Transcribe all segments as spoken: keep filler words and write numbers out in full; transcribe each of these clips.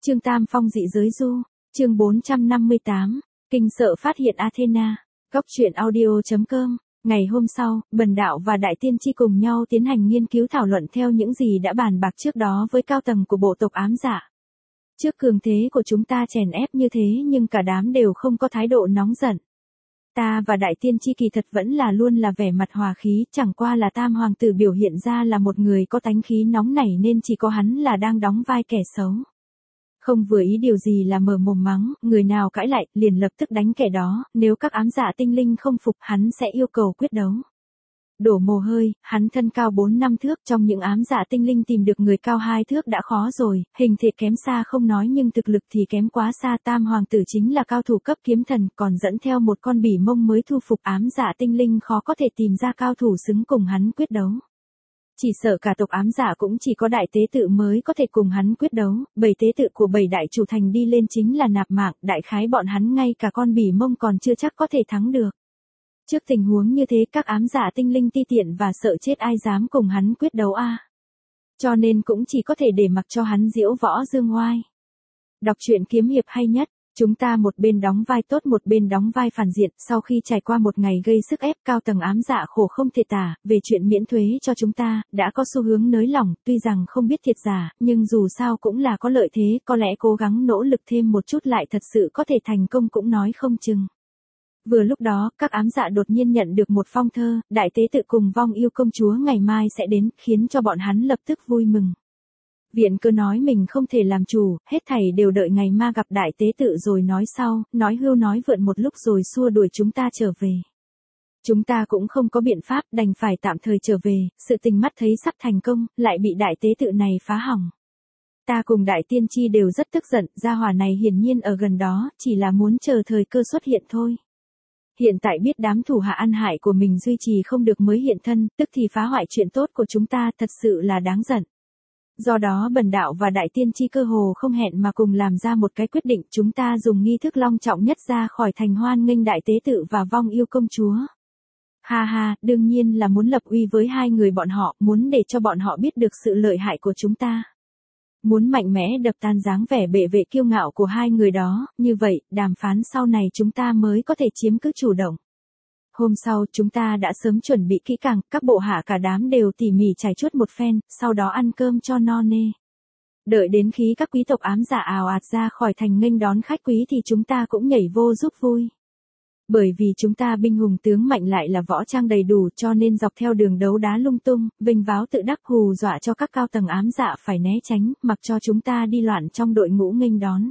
Trương Tam Phong dị giới du, chương bốn trăm năm mươi tám, kinh sợ phát hiện Athena, góc truyện audio chấm com. Ngày hôm sau, Bần Đạo và Đại Tiên Tri cùng nhau tiến hành nghiên cứu thảo luận theo những gì đã bàn bạc trước đó với cao tầng của bộ tộc ám dạ. Trước cường thế của chúng ta chèn ép như thế nhưng cả đám đều không có thái độ nóng giận. Ta và Đại Tiên Tri kỳ thật vẫn là luôn là vẻ mặt hòa khí, chẳng qua là Tam Hoàng tử biểu hiện ra là một người có tánh khí nóng nảy nên chỉ có hắn là đang đóng vai kẻ xấu. Không vừa ý điều gì là mở mồm mắng, người nào cãi lại, liền lập tức đánh kẻ đó, nếu các ám dạ tinh linh không phục hắn sẽ yêu cầu quyết đấu. Đổ mồ hôi, hắn thân cao bốn năm thước, trong những ám dạ tinh linh tìm được người cao hai thước đã khó rồi, hình thể kém xa không nói nhưng thực lực thì kém quá xa. Tam Hoàng tử chính là cao thủ cấp kiếm thần, còn dẫn theo một con bỉ mông mới thu phục, ám dạ tinh linh khó có thể tìm ra cao thủ xứng cùng hắn quyết đấu. Chỉ sợ cả tộc ám dạ cũng chỉ có đại tế tự mới có thể cùng hắn quyết đấu, bảy tế tự của bảy đại chủ thành đi lên chính là nạp mạng, đại khái bọn hắn ngay cả con bỉ mông còn chưa chắc có thể thắng được. Trước tình huống như thế các ám dạ tinh linh ti tiện và sợ chết ai dám cùng hắn quyết đấu a? Cho nên cũng chỉ có thể để mặc cho hắn diễu võ dương oai. Đọc truyện kiếm hiệp hay nhất. Chúng ta một bên đóng vai tốt một bên đóng vai phản diện, sau khi trải qua một ngày gây sức ép cao tầng ám dạ khổ không thể tả, về chuyện miễn thuế cho chúng ta, đã có xu hướng nới lỏng, tuy rằng không biết thiệt giả, nhưng dù sao cũng là có lợi thế, có lẽ cố gắng nỗ lực thêm một chút lại thật sự có thể thành công cũng nói không chừng. Vừa lúc đó, các ám dạ đột nhiên nhận được một phong thơ, đại tế tự cùng vong yêu công chúa ngày mai sẽ đến, khiến cho bọn hắn lập tức vui mừng. Viện cơ nói mình không thể làm chủ, hết thảy đều đợi ngày ma gặp đại tế tự rồi nói sau, nói hưu nói vượn một lúc rồi xua đuổi chúng ta trở về. Chúng ta cũng không có biện pháp, đành phải tạm thời trở về, sự tình mắt thấy sắp thành công, lại bị đại tế tự này phá hỏng. Ta cùng đại tiên tri đều rất tức giận, gia hỏa này hiển nhiên ở gần đó, chỉ là muốn chờ thời cơ xuất hiện thôi. Hiện tại biết đám thủ hạ ăn hại của mình duy trì không được mới hiện thân, tức thì phá hoại chuyện tốt của chúng ta, thật sự là đáng giận. Do đó Bần Đạo và Đại Tiên Tri cơ hồ không hẹn mà cùng làm ra một cái quyết định, chúng ta dùng nghi thức long trọng nhất ra khỏi thành hoan nghênh đại tế tự và vong yêu công chúa. Ha ha, đương nhiên là muốn lập uy với hai người bọn họ, muốn để cho bọn họ biết được sự lợi hại của chúng ta. Muốn mạnh mẽ đập tan dáng vẻ bệ vệ kiêu ngạo của hai người đó, như vậy, đàm phán sau này chúng ta mới có thể chiếm cứ chủ động. Hôm sau chúng ta đã sớm chuẩn bị kỹ càng, các bộ hạ cả đám đều tỉ mỉ trải chuốt một phen, sau đó ăn cơm cho no nê. Đợi đến khi các quý tộc ám dạ ào ạt ra khỏi thành nghênh đón khách quý thì chúng ta cũng nhảy vô giúp vui. Bởi vì chúng ta binh hùng tướng mạnh lại là võ trang đầy đủ cho nên dọc theo đường đấu đá lung tung, vênh váo tự đắc hù dọa cho các cao tầng ám dạ phải né tránh, mặc cho chúng ta đi loạn trong đội ngũ nghênh đón.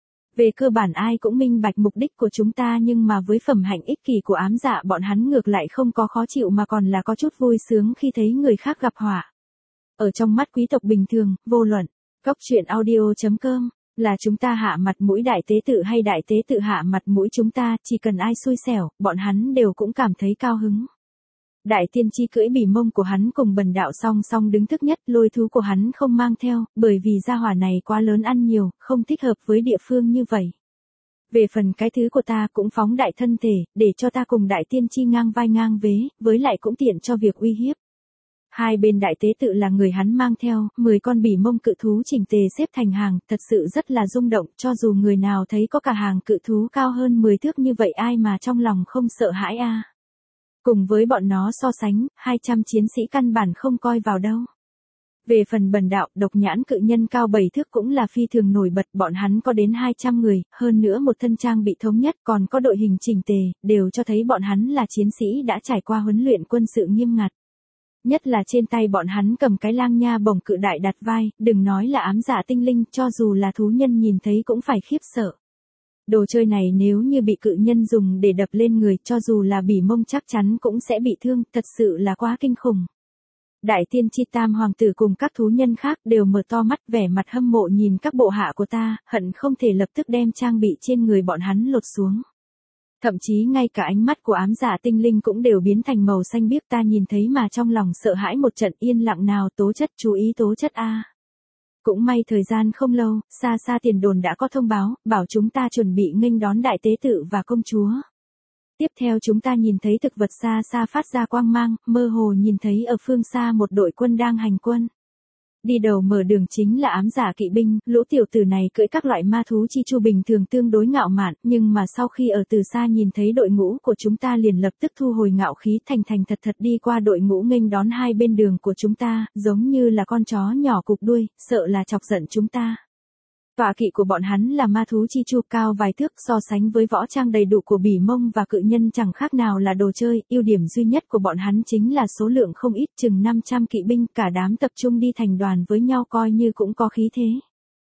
Về cơ bản ai cũng minh bạch mục đích của chúng ta nhưng mà với phẩm hạnh ích kỷ của ám dạ bọn hắn ngược lại không có khó chịu mà còn là có chút vui sướng khi thấy người khác gặp họa. Ở trong mắt quý tộc bình thường, vô luận, góc truyện audio chấm com, là chúng ta hạ mặt mũi đại tế tự hay đại tế tự hạ mặt mũi chúng ta, chỉ cần ai xui xẻo, bọn hắn đều cũng cảm thấy cao hứng. Đại tiên tri cưỡi bỉ mông của hắn cùng Bần Đạo song song đứng thức nhất, lôi thú của hắn không mang theo, bởi vì gia hỏa này quá lớn ăn nhiều, không thích hợp với địa phương như vậy. Về phần cái thứ của ta cũng phóng đại thân thể, để cho ta cùng đại tiên tri ngang vai ngang vế, với lại cũng tiện cho việc uy hiếp. Hai bên đại tế tự là người hắn mang theo, mười con bỉ mông cự thú chỉnh tề xếp thành hàng, thật sự rất là rung động, cho dù người nào thấy có cả hàng cự thú cao hơn mười thước như vậy ai mà trong lòng không sợ hãi a. À. Cùng với bọn nó so sánh, hai trăm chiến sĩ căn bản không coi vào đâu. Về phần Bần Đạo, độc nhãn cự nhân cao bảy thước cũng là phi thường nổi bật, bọn hắn có đến hai trăm người, hơn nữa một thân trang bị thống nhất còn có đội hình chỉnh tề, đều cho thấy bọn hắn là chiến sĩ đã trải qua huấn luyện quân sự nghiêm ngặt. Nhất là trên tay bọn hắn cầm cái lang nha bổng cự đại đặt vai, đừng nói là ám dạ tinh linh, cho dù là thú nhân nhìn thấy cũng phải khiếp sợ. Đồ chơi này nếu như bị cự nhân dùng để đập lên người, cho dù là bỉ mông chắc chắn cũng sẽ bị thương, thật sự là quá kinh khủng. Đại tiên tri Tam Hoàng tử cùng các thú nhân khác đều mở to mắt vẻ mặt hâm mộ nhìn các bộ hạ của ta, hận không thể lập tức đem trang bị trên người bọn hắn lột xuống. Thậm chí ngay cả ánh mắt của ám dạ tinh linh cũng đều biến thành màu xanh biếc, ta nhìn thấy mà trong lòng sợ hãi một trận, yên lặng nào, tố chất, chú ý tố chất a. Cũng may thời gian không lâu, xa xa tiền đồn đã có thông báo, bảo chúng ta chuẩn bị nghênh đón đại tế tự và công chúa. Tiếp theo chúng ta nhìn thấy thực vật xa xa phát ra quang mang, mơ hồ nhìn thấy ở phương xa một đội quân đang hành quân. Đi đầu mở đường chính là ám giả kỵ binh, lũ tiểu tử này cưỡi các loại ma thú chi chu bình thường tương đối ngạo mạn, nhưng mà sau khi ở từ xa nhìn thấy đội ngũ của chúng ta liền lập tức thu hồi ngạo khí, thành thành thật thật đi qua đội ngũ nghênh đón hai bên đường của chúng ta, giống như là con chó nhỏ cụp đuôi, sợ là chọc giận chúng ta. Tọa kỵ của bọn hắn là ma thú chi chu cao vài thước, so sánh với võ trang đầy đủ của bỉ mông và cự nhân chẳng khác nào là đồ chơi, ưu điểm duy nhất của bọn hắn chính là số lượng không ít, chừng năm trăm kỵ binh, cả đám tập trung đi thành đoàn với nhau coi như cũng có khí thế.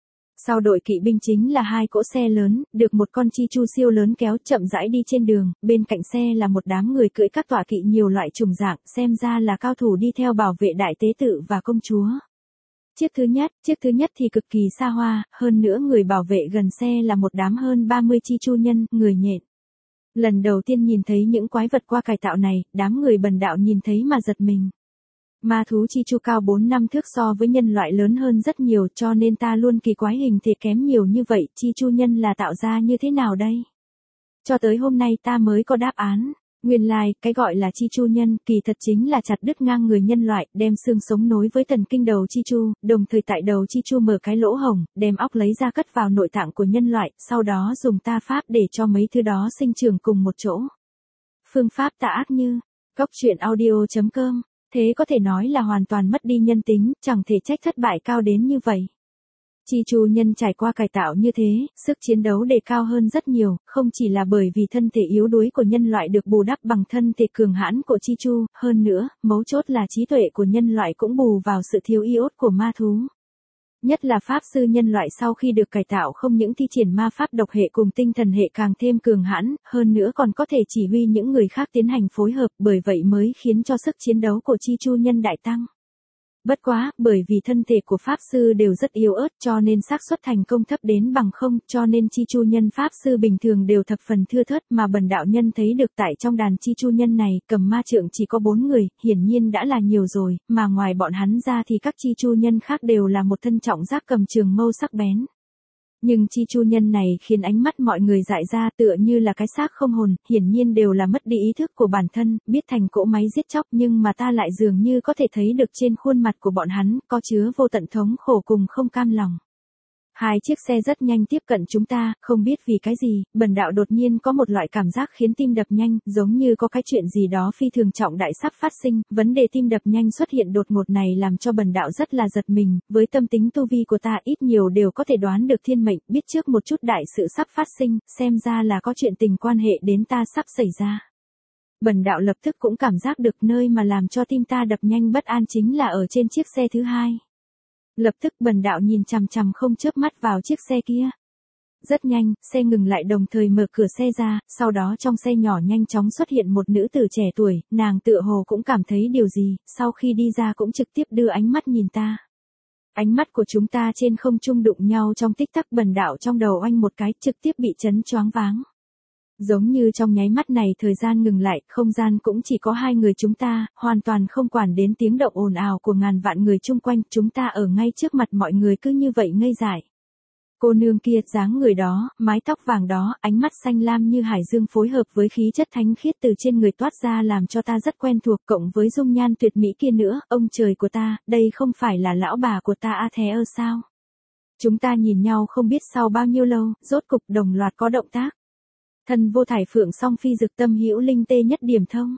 Sau đội kỵ binh chính là hai cỗ xe lớn, được một con chi chu siêu lớn kéo chậm rãi đi trên đường, bên cạnh xe là một đám người cưỡi các tọa kỵ nhiều loại trùng dạng, xem ra là cao thủ đi theo bảo vệ đại tế tự và công chúa. Chiếc thứ nhất, chiếc thứ nhất thì cực kỳ xa hoa, hơn nữa người bảo vệ gần xe là một đám hơn ba mươi chi chu nhân, người nhện. Lần đầu tiên nhìn thấy những quái vật qua cải tạo này, đám người bần đạo nhìn thấy mà giật mình. Ma thú chi chu cao bốn năm thước so với nhân loại lớn hơn rất nhiều, cho nên ta luôn kỳ quái hình thể kém nhiều như vậy, chi chu nhân là tạo ra như thế nào đây? Cho tới hôm nay ta mới có đáp án. Nguyên lai, cái gọi là chi chu nhân, kỳ thật chính là chặt đứt ngang người nhân loại, đem xương sống nối với thần kinh đầu chi chu, đồng thời tại đầu chi chu mở cái lỗ hổng, đem óc lấy ra cất vào nội tạng của nhân loại, sau đó dùng ta pháp để cho mấy thứ đó sinh trưởng cùng một chỗ. Phương pháp tà ác như, góc truyện audio chấm com, thế có thể nói là hoàn toàn mất đi nhân tính, chẳng thể trách thất bại cao đến như vậy. Chi chu nhân trải qua cải tạo như thế, sức chiến đấu đề cao hơn rất nhiều, không chỉ là bởi vì thân thể yếu đuối của nhân loại được bù đắp bằng thân thể cường hãn của chi chu, hơn nữa, mấu chốt là trí tuệ của nhân loại cũng bù vào sự thiếu iốt của ma thú. Nhất là pháp sư nhân loại sau khi được cải tạo không những thi triển ma pháp độc hệ cùng tinh thần hệ càng thêm cường hãn, hơn nữa còn có thể chỉ huy những người khác tiến hành phối hợp, bởi vậy mới khiến cho sức chiến đấu của chi chu nhân đại tăng. Bất quá, bởi vì thân thể của pháp sư đều rất yếu ớt cho nên xác suất thành công thấp đến bằng không, cho nên chi chu nhân pháp sư bình thường đều thập phần thưa thớt, mà bần đạo nhân thấy được tại trong đàn chi chu nhân này, cầm ma trượng chỉ có bốn người, hiển nhiên đã là nhiều rồi, mà ngoài bọn hắn ra thì các chi chu nhân khác đều là một thân trọng giác cầm trường mâu sắc bén. Nhưng chi chu nhân này khiến ánh mắt mọi người dại ra, tựa như là cái xác không hồn, hiển nhiên đều là mất đi ý thức của bản thân, biết thành cỗ máy giết chóc, nhưng mà ta lại dường như có thể thấy được trên khuôn mặt của bọn hắn, có chứa vô tận thống khổ cùng không cam lòng. Hai chiếc xe rất nhanh tiếp cận chúng ta, không biết vì cái gì, bần đạo đột nhiên có một loại cảm giác khiến tim đập nhanh, giống như có cái chuyện gì đó phi thường trọng đại sắp phát sinh, vấn đề tim đập nhanh xuất hiện đột ngột này làm cho bần đạo rất là giật mình, với tâm tính tu vi của ta ít nhiều đều có thể đoán được thiên mệnh, biết trước một chút đại sự sắp phát sinh, xem ra là có chuyện tình quan hệ đến ta sắp xảy ra. Bần đạo lập tức cũng cảm giác được nơi mà làm cho tim ta đập nhanh bất an chính là ở trên chiếc xe thứ hai. Lập tức bần đạo nhìn chằm chằm không chớp mắt vào chiếc xe kia. Rất nhanh, xe ngừng lại đồng thời mở cửa xe ra, sau đó trong xe nhỏ nhanh chóng xuất hiện một nữ tử trẻ tuổi, nàng tựa hồ cũng cảm thấy điều gì, sau khi đi ra cũng trực tiếp đưa ánh mắt nhìn ta. Ánh mắt của chúng ta trên không trung đụng nhau trong tích tắc, bần đạo trong đầu oanh một cái, trực tiếp bị chấn choáng váng. Giống như trong nháy mắt này thời gian ngừng lại, không gian cũng chỉ có hai người chúng ta, hoàn toàn không quản đến tiếng động ồn ào của ngàn vạn người chung quanh, chúng ta ở ngay trước mặt mọi người cứ như vậy ngây dại. Cô nương kia, dáng người đó, mái tóc vàng đó, ánh mắt xanh lam như hải dương phối hợp với khí chất thánh khiết từ trên người toát ra làm cho ta rất quen thuộc, cộng với dung nhan tuyệt mỹ kia nữa, ông trời của ta, đây không phải là lão bà của ta Athea sao? Chúng ta nhìn nhau không biết sau bao nhiêu lâu, rốt cục đồng loạt có động tác. Thần vô thải phượng song phi dực tâm hữu linh tê nhất điểm thông.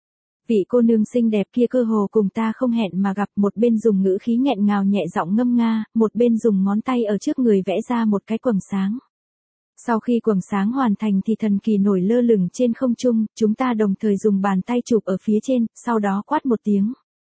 Vị cô nương xinh đẹp kia cơ hồ cùng ta không hẹn mà gặp, một bên dùng ngữ khí nghẹn ngào nhẹ giọng ngâm nga, một bên dùng ngón tay ở trước người vẽ ra một cái quầng sáng. Sau khi quầng sáng hoàn thành thì thần kỳ nổi lơ lửng trên không trung, chúng ta đồng thời dùng bàn tay chụp ở phía trên, sau đó quát một tiếng.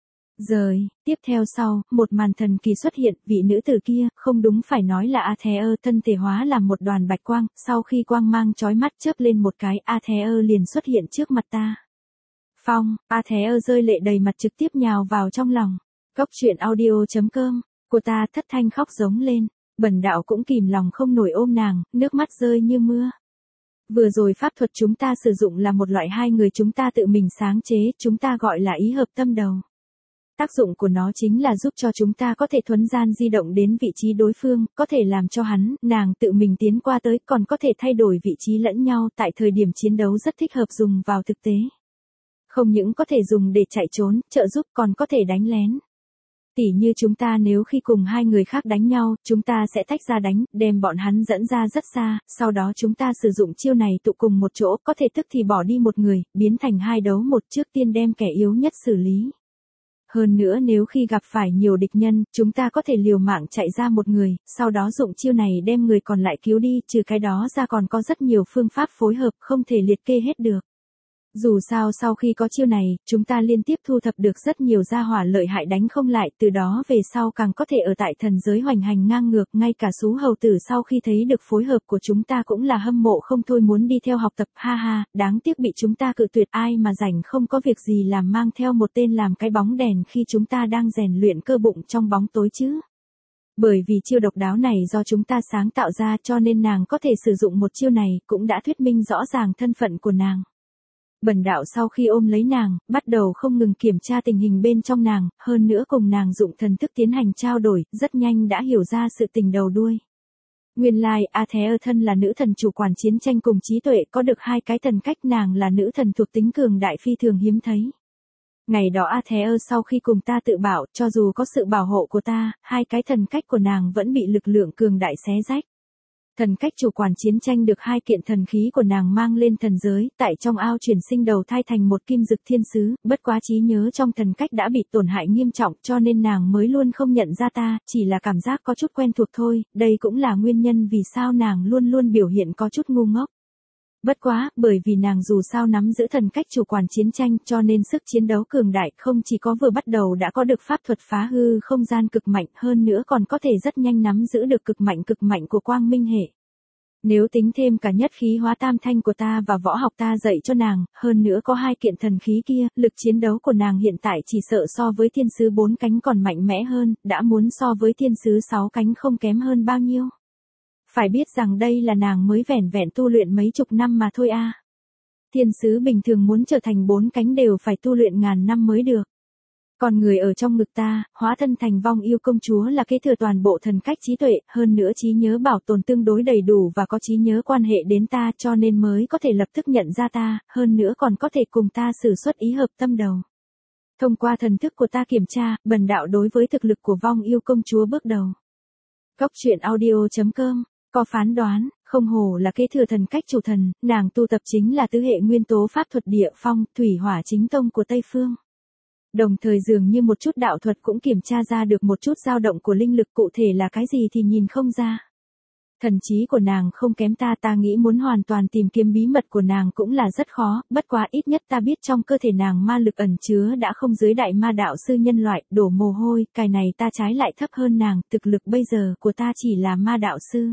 Rời, tiếp theo sau, một màn thần kỳ xuất hiện, vị nữ tử kia, không đúng phải nói là Athea, thân thể hóa làm một đoàn bạch quang, sau khi quang mang chói mắt chớp lên một cái, Athea liền xuất hiện trước mặt ta. Phong, Athea rơi lệ đầy mặt trực tiếp nhào vào trong lòng. Góc truyện audio chấm com, của ta thất thanh khóc giống lên, bần đạo cũng kìm lòng không nổi ôm nàng, nước mắt rơi như mưa. Vừa rồi pháp thuật chúng ta sử dụng là một loại hai người chúng ta tự mình sáng chế, chúng ta gọi là ý hợp tâm đầu. Tác dụng của nó chính là giúp cho chúng ta có thể thuấn gian di động đến vị trí đối phương, có thể làm cho hắn, nàng tự mình tiến qua tới, còn có thể thay đổi vị trí lẫn nhau, tại thời điểm chiến đấu rất thích hợp dùng vào thực tế. Không những có thể dùng để chạy trốn, trợ giúp, còn có thể đánh lén. Tỉ như chúng ta nếu khi cùng hai người khác đánh nhau, chúng ta sẽ tách ra đánh, đem bọn hắn dẫn ra rất xa, sau đó chúng ta sử dụng chiêu này tụ cùng một chỗ, có thể tức thì bỏ đi một người, biến thành hai đấu một, trước tiên đem kẻ yếu nhất xử lý. Hơn nữa nếu khi gặp phải nhiều địch nhân, chúng ta có thể liều mạng chạy ra một người, sau đó dụng chiêu này đem người còn lại cứu đi, trừ cái đó ra còn có rất nhiều phương pháp phối hợp không thể liệt kê hết được. Dù sao sau khi có chiêu này, chúng ta liên tiếp thu thập được rất nhiều gia hỏa lợi hại đánh không lại, từ đó về sau càng có thể ở tại thần giới hoành hành ngang ngược, ngay cả Sú Hầu Tử sau khi thấy được phối hợp của chúng ta cũng là hâm mộ không thôi muốn đi theo học tập, ha ha, đáng tiếc bị chúng ta cự tuyệt, ai mà rảnh không có việc gì làm mang theo một tên làm cái bóng đèn khi chúng ta đang rèn luyện cơ bụng trong bóng tối chứ. Bởi vì chiêu độc đáo này do chúng ta sáng tạo ra cho nên nàng có thể sử dụng một chiêu này, cũng đã thuyết minh rõ ràng thân phận của nàng. Bần đạo sau khi ôm lấy nàng, bắt đầu không ngừng kiểm tra tình hình bên trong nàng, hơn nữa cùng nàng dụng thần thức tiến hành trao đổi, rất nhanh đã hiểu ra sự tình đầu đuôi. Nguyên lai, Aether thân là nữ thần chủ quản chiến tranh cùng trí tuệ, có được hai cái thần cách, nàng là nữ thần thuộc tính cường đại phi thường hiếm thấy. Ngày đó Aether sau khi cùng ta tự bảo, cho dù có sự bảo hộ của ta, hai cái thần cách của nàng vẫn bị lực lượng cường đại xé rách. Thần cách chủ quản chiến tranh được hai kiện thần khí của nàng mang lên thần giới, tại trong ao chuyển sinh đầu thai thành một kim dực thiên sứ, bất quá trí nhớ trong thần cách đã bị tổn hại nghiêm trọng cho nên nàng mới luôn không nhận ra ta, chỉ là cảm giác có chút quen thuộc thôi, đây cũng là nguyên nhân vì sao nàng luôn luôn biểu hiện có chút ngu ngốc. Bất quá, bởi vì nàng dù sao nắm giữ thần cách chủ quản chiến tranh cho nên sức chiến đấu cường đại, không chỉ có vừa bắt đầu đã có được pháp thuật phá hư không gian cực mạnh, hơn nữa còn có thể rất nhanh nắm giữ được cực mạnh cực mạnh của quang minh hệ. Nếu tính thêm cả nhất khí hóa tam thanh của ta và võ học ta dạy cho nàng, hơn nữa có hai kiện thần khí kia, lực chiến đấu của nàng hiện tại chỉ sợ so với thiên sứ bốn cánh còn mạnh mẽ hơn, đã muốn so với thiên sứ sáu cánh không kém hơn bao nhiêu. Phải biết rằng đây là nàng mới vẻn vẹn tu luyện mấy chục năm mà thôi a. Thiên sứ bình thường muốn trở thành bốn cánh đều phải tu luyện ngàn năm mới được. Còn người ở trong ngực ta, hóa thân thành vong yêu công chúa là kế thừa toàn bộ thần cách trí tuệ, hơn nữa trí nhớ bảo tồn tương đối đầy đủ và có trí nhớ quan hệ đến ta cho nên mới có thể lập tức nhận ra ta, hơn nữa còn có thể cùng ta sử xuất ý hợp tâm đầu. Thông qua thần thức của ta kiểm tra, bần đạo đối với thực lực của vong yêu công chúa bước đầu. Góc truyện audio chấm com có phán đoán, không hổ là kế thừa thần cách chủ thần, nàng tu tập chính là tứ hệ nguyên tố pháp thuật địa phong, thủy hỏa chính tông của Tây Phương. Đồng thời dường như một chút đạo thuật cũng kiểm tra ra được một chút dao động của linh lực, cụ thể là cái gì thì nhìn không ra. Thần trí của nàng không kém ta, ta nghĩ muốn hoàn toàn tìm kiếm bí mật của nàng cũng là rất khó, bất quá ít nhất ta biết trong cơ thể nàng ma lực ẩn chứa đã không dưới đại ma đạo sư nhân loại, đổ mồ hôi, cái này ta trái lại thấp hơn nàng, thực lực bây giờ của ta chỉ là ma đạo sư.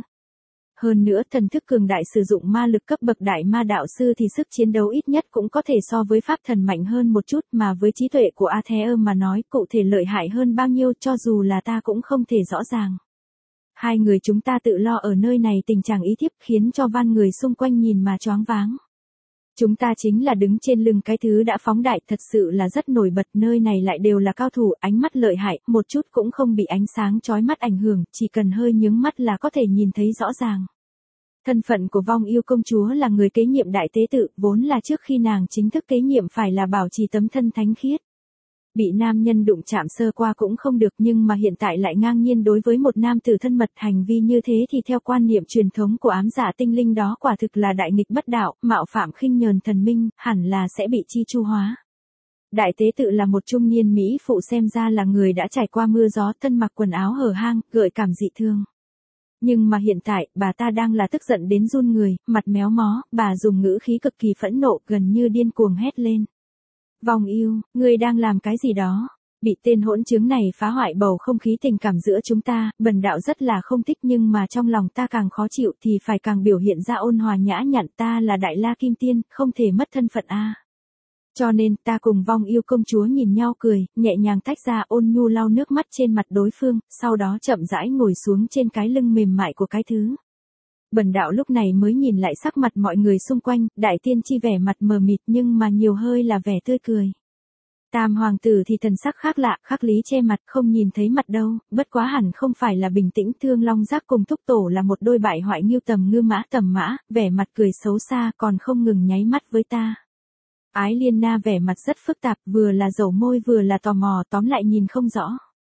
Hơn nữa thần thức cường đại sử dụng ma lực cấp bậc đại ma đạo sư thì sức chiến đấu ít nhất cũng có thể so với pháp thần mạnh hơn một chút, mà với trí tuệ của Aether mà nói cụ thể lợi hại hơn bao nhiêu cho dù là ta cũng không thể rõ ràng. Hai người chúng ta tự lo ở nơi này tình trạng ý thiếp khiến cho van người xung quanh nhìn mà choáng váng. Chúng ta chính là đứng trên lưng cái thứ đã phóng đại, thật sự là rất nổi bật, nơi này lại đều là cao thủ, ánh mắt lợi hại, một chút cũng không bị ánh sáng chói mắt ảnh hưởng, chỉ cần hơi nhướng mắt là có thể nhìn thấy rõ ràng. Thân phận của vong yêu công chúa là người kế nhiệm đại tế tự, vốn là trước khi nàng chính thức kế nhiệm phải là bảo trì tấm thân thánh khiết. Bị nam nhân đụng chạm sơ qua cũng không được nhưng mà hiện tại lại ngang nhiên đối với một nam tử thân mật, hành vi như thế thì theo quan niệm truyền thống của ám giả tinh linh đó quả thực là đại nghịch bất đạo, mạo phạm khinh nhờn thần minh, hẳn là sẽ bị chi chu hóa. Đại tế tự là một trung niên mỹ phụ xem ra là người đã trải qua mưa gió, thân mặc quần áo hở hang, gợi cảm dị thương. Nhưng mà hiện tại, bà ta đang là tức giận đến run người, mặt méo mó, bà dùng ngữ khí cực kỳ phẫn nộ, gần như điên cuồng hét lên. Vong yêu, ngươi đang làm cái gì đó? Bị tên hỗn chứng này phá hoại bầu không khí tình cảm giữa chúng ta, bần đạo rất là không thích nhưng mà trong lòng ta càng khó chịu thì phải càng biểu hiện ra ôn hòa nhã nhặn, ta là Đại La Kim Tiên, không thể mất thân phận a. Cho nên, ta cùng vong yêu công chúa nhìn nhau cười, nhẹ nhàng tách ra ôn nhu lau nước mắt trên mặt đối phương, sau đó chậm rãi ngồi xuống trên cái lưng mềm mại của cái thứ. Bần đạo lúc này mới nhìn lại sắc mặt mọi người xung quanh, đại tiên chi vẻ mặt mờ mịt nhưng mà nhiều hơi là vẻ tươi cười. Tam hoàng tử thì thần sắc khác lạ, khắc lý che mặt không nhìn thấy mặt đâu, bất quá hẳn không phải là bình tĩnh, Thương Long Giác cùng Thúc Tổ là một đôi bại hoại nghiêu tầm ngư mã tầm mã, vẻ mặt cười xấu xa còn không ngừng nháy mắt với ta. Ái Liên Na vẻ mặt rất phức tạp, vừa là dầu môi vừa là tò mò, tóm lại nhìn không rõ.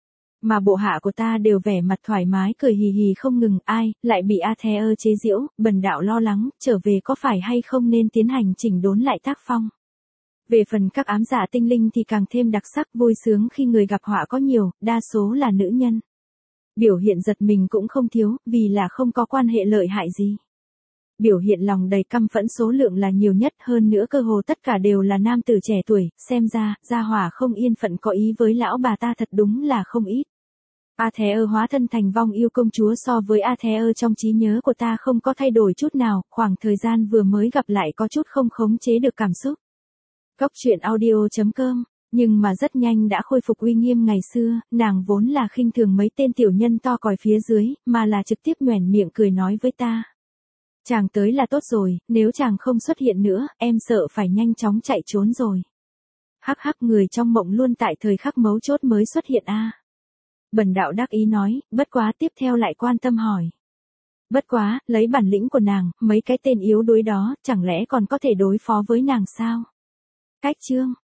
Mà bộ hạ của ta đều vẻ mặt thoải mái cười hì hì không ngừng, ai, lại bị Aether chế giễu, bần đạo lo lắng, trở về có phải hay không nên tiến hành chỉnh đốn lại tác phong. Về phần các ám dạ tinh linh thì càng thêm đặc sắc, vui sướng khi người gặp họa có nhiều, đa số là nữ nhân. Biểu hiện giật mình cũng không thiếu, vì là không có quan hệ lợi hại gì. Biểu hiện lòng đầy căm phẫn số lượng là nhiều nhất, hơn nữa cơ hồ tất cả đều là nam tử trẻ tuổi, xem ra, gia hỏa không yên phận có ý với lão bà ta thật đúng là không ít. Aether hóa thân thành vong yêu công chúa so với Aether trong trí nhớ của ta không có thay đổi chút nào, khoảng thời gian vừa mới gặp lại có chút không khống chế được cảm xúc. Cốc truyện audio chấm com, nhưng mà rất nhanh đã khôi phục uy nghiêm ngày xưa, nàng vốn là khinh thường mấy tên tiểu nhân to còi phía dưới, mà là trực tiếp nhoẻn miệng cười nói với ta. Chàng tới là tốt rồi, nếu chàng không xuất hiện nữa, em sợ phải nhanh chóng chạy trốn rồi. Hắc hắc, người trong mộng luôn tại thời khắc mấu chốt mới xuất hiện a. À. Bần đạo đắc ý nói, bất quá tiếp theo lại quan tâm hỏi. Bất quá, lấy bản lĩnh của nàng, mấy cái tên yếu đuối đó, chẳng lẽ còn có thể đối phó với nàng sao? Cách chương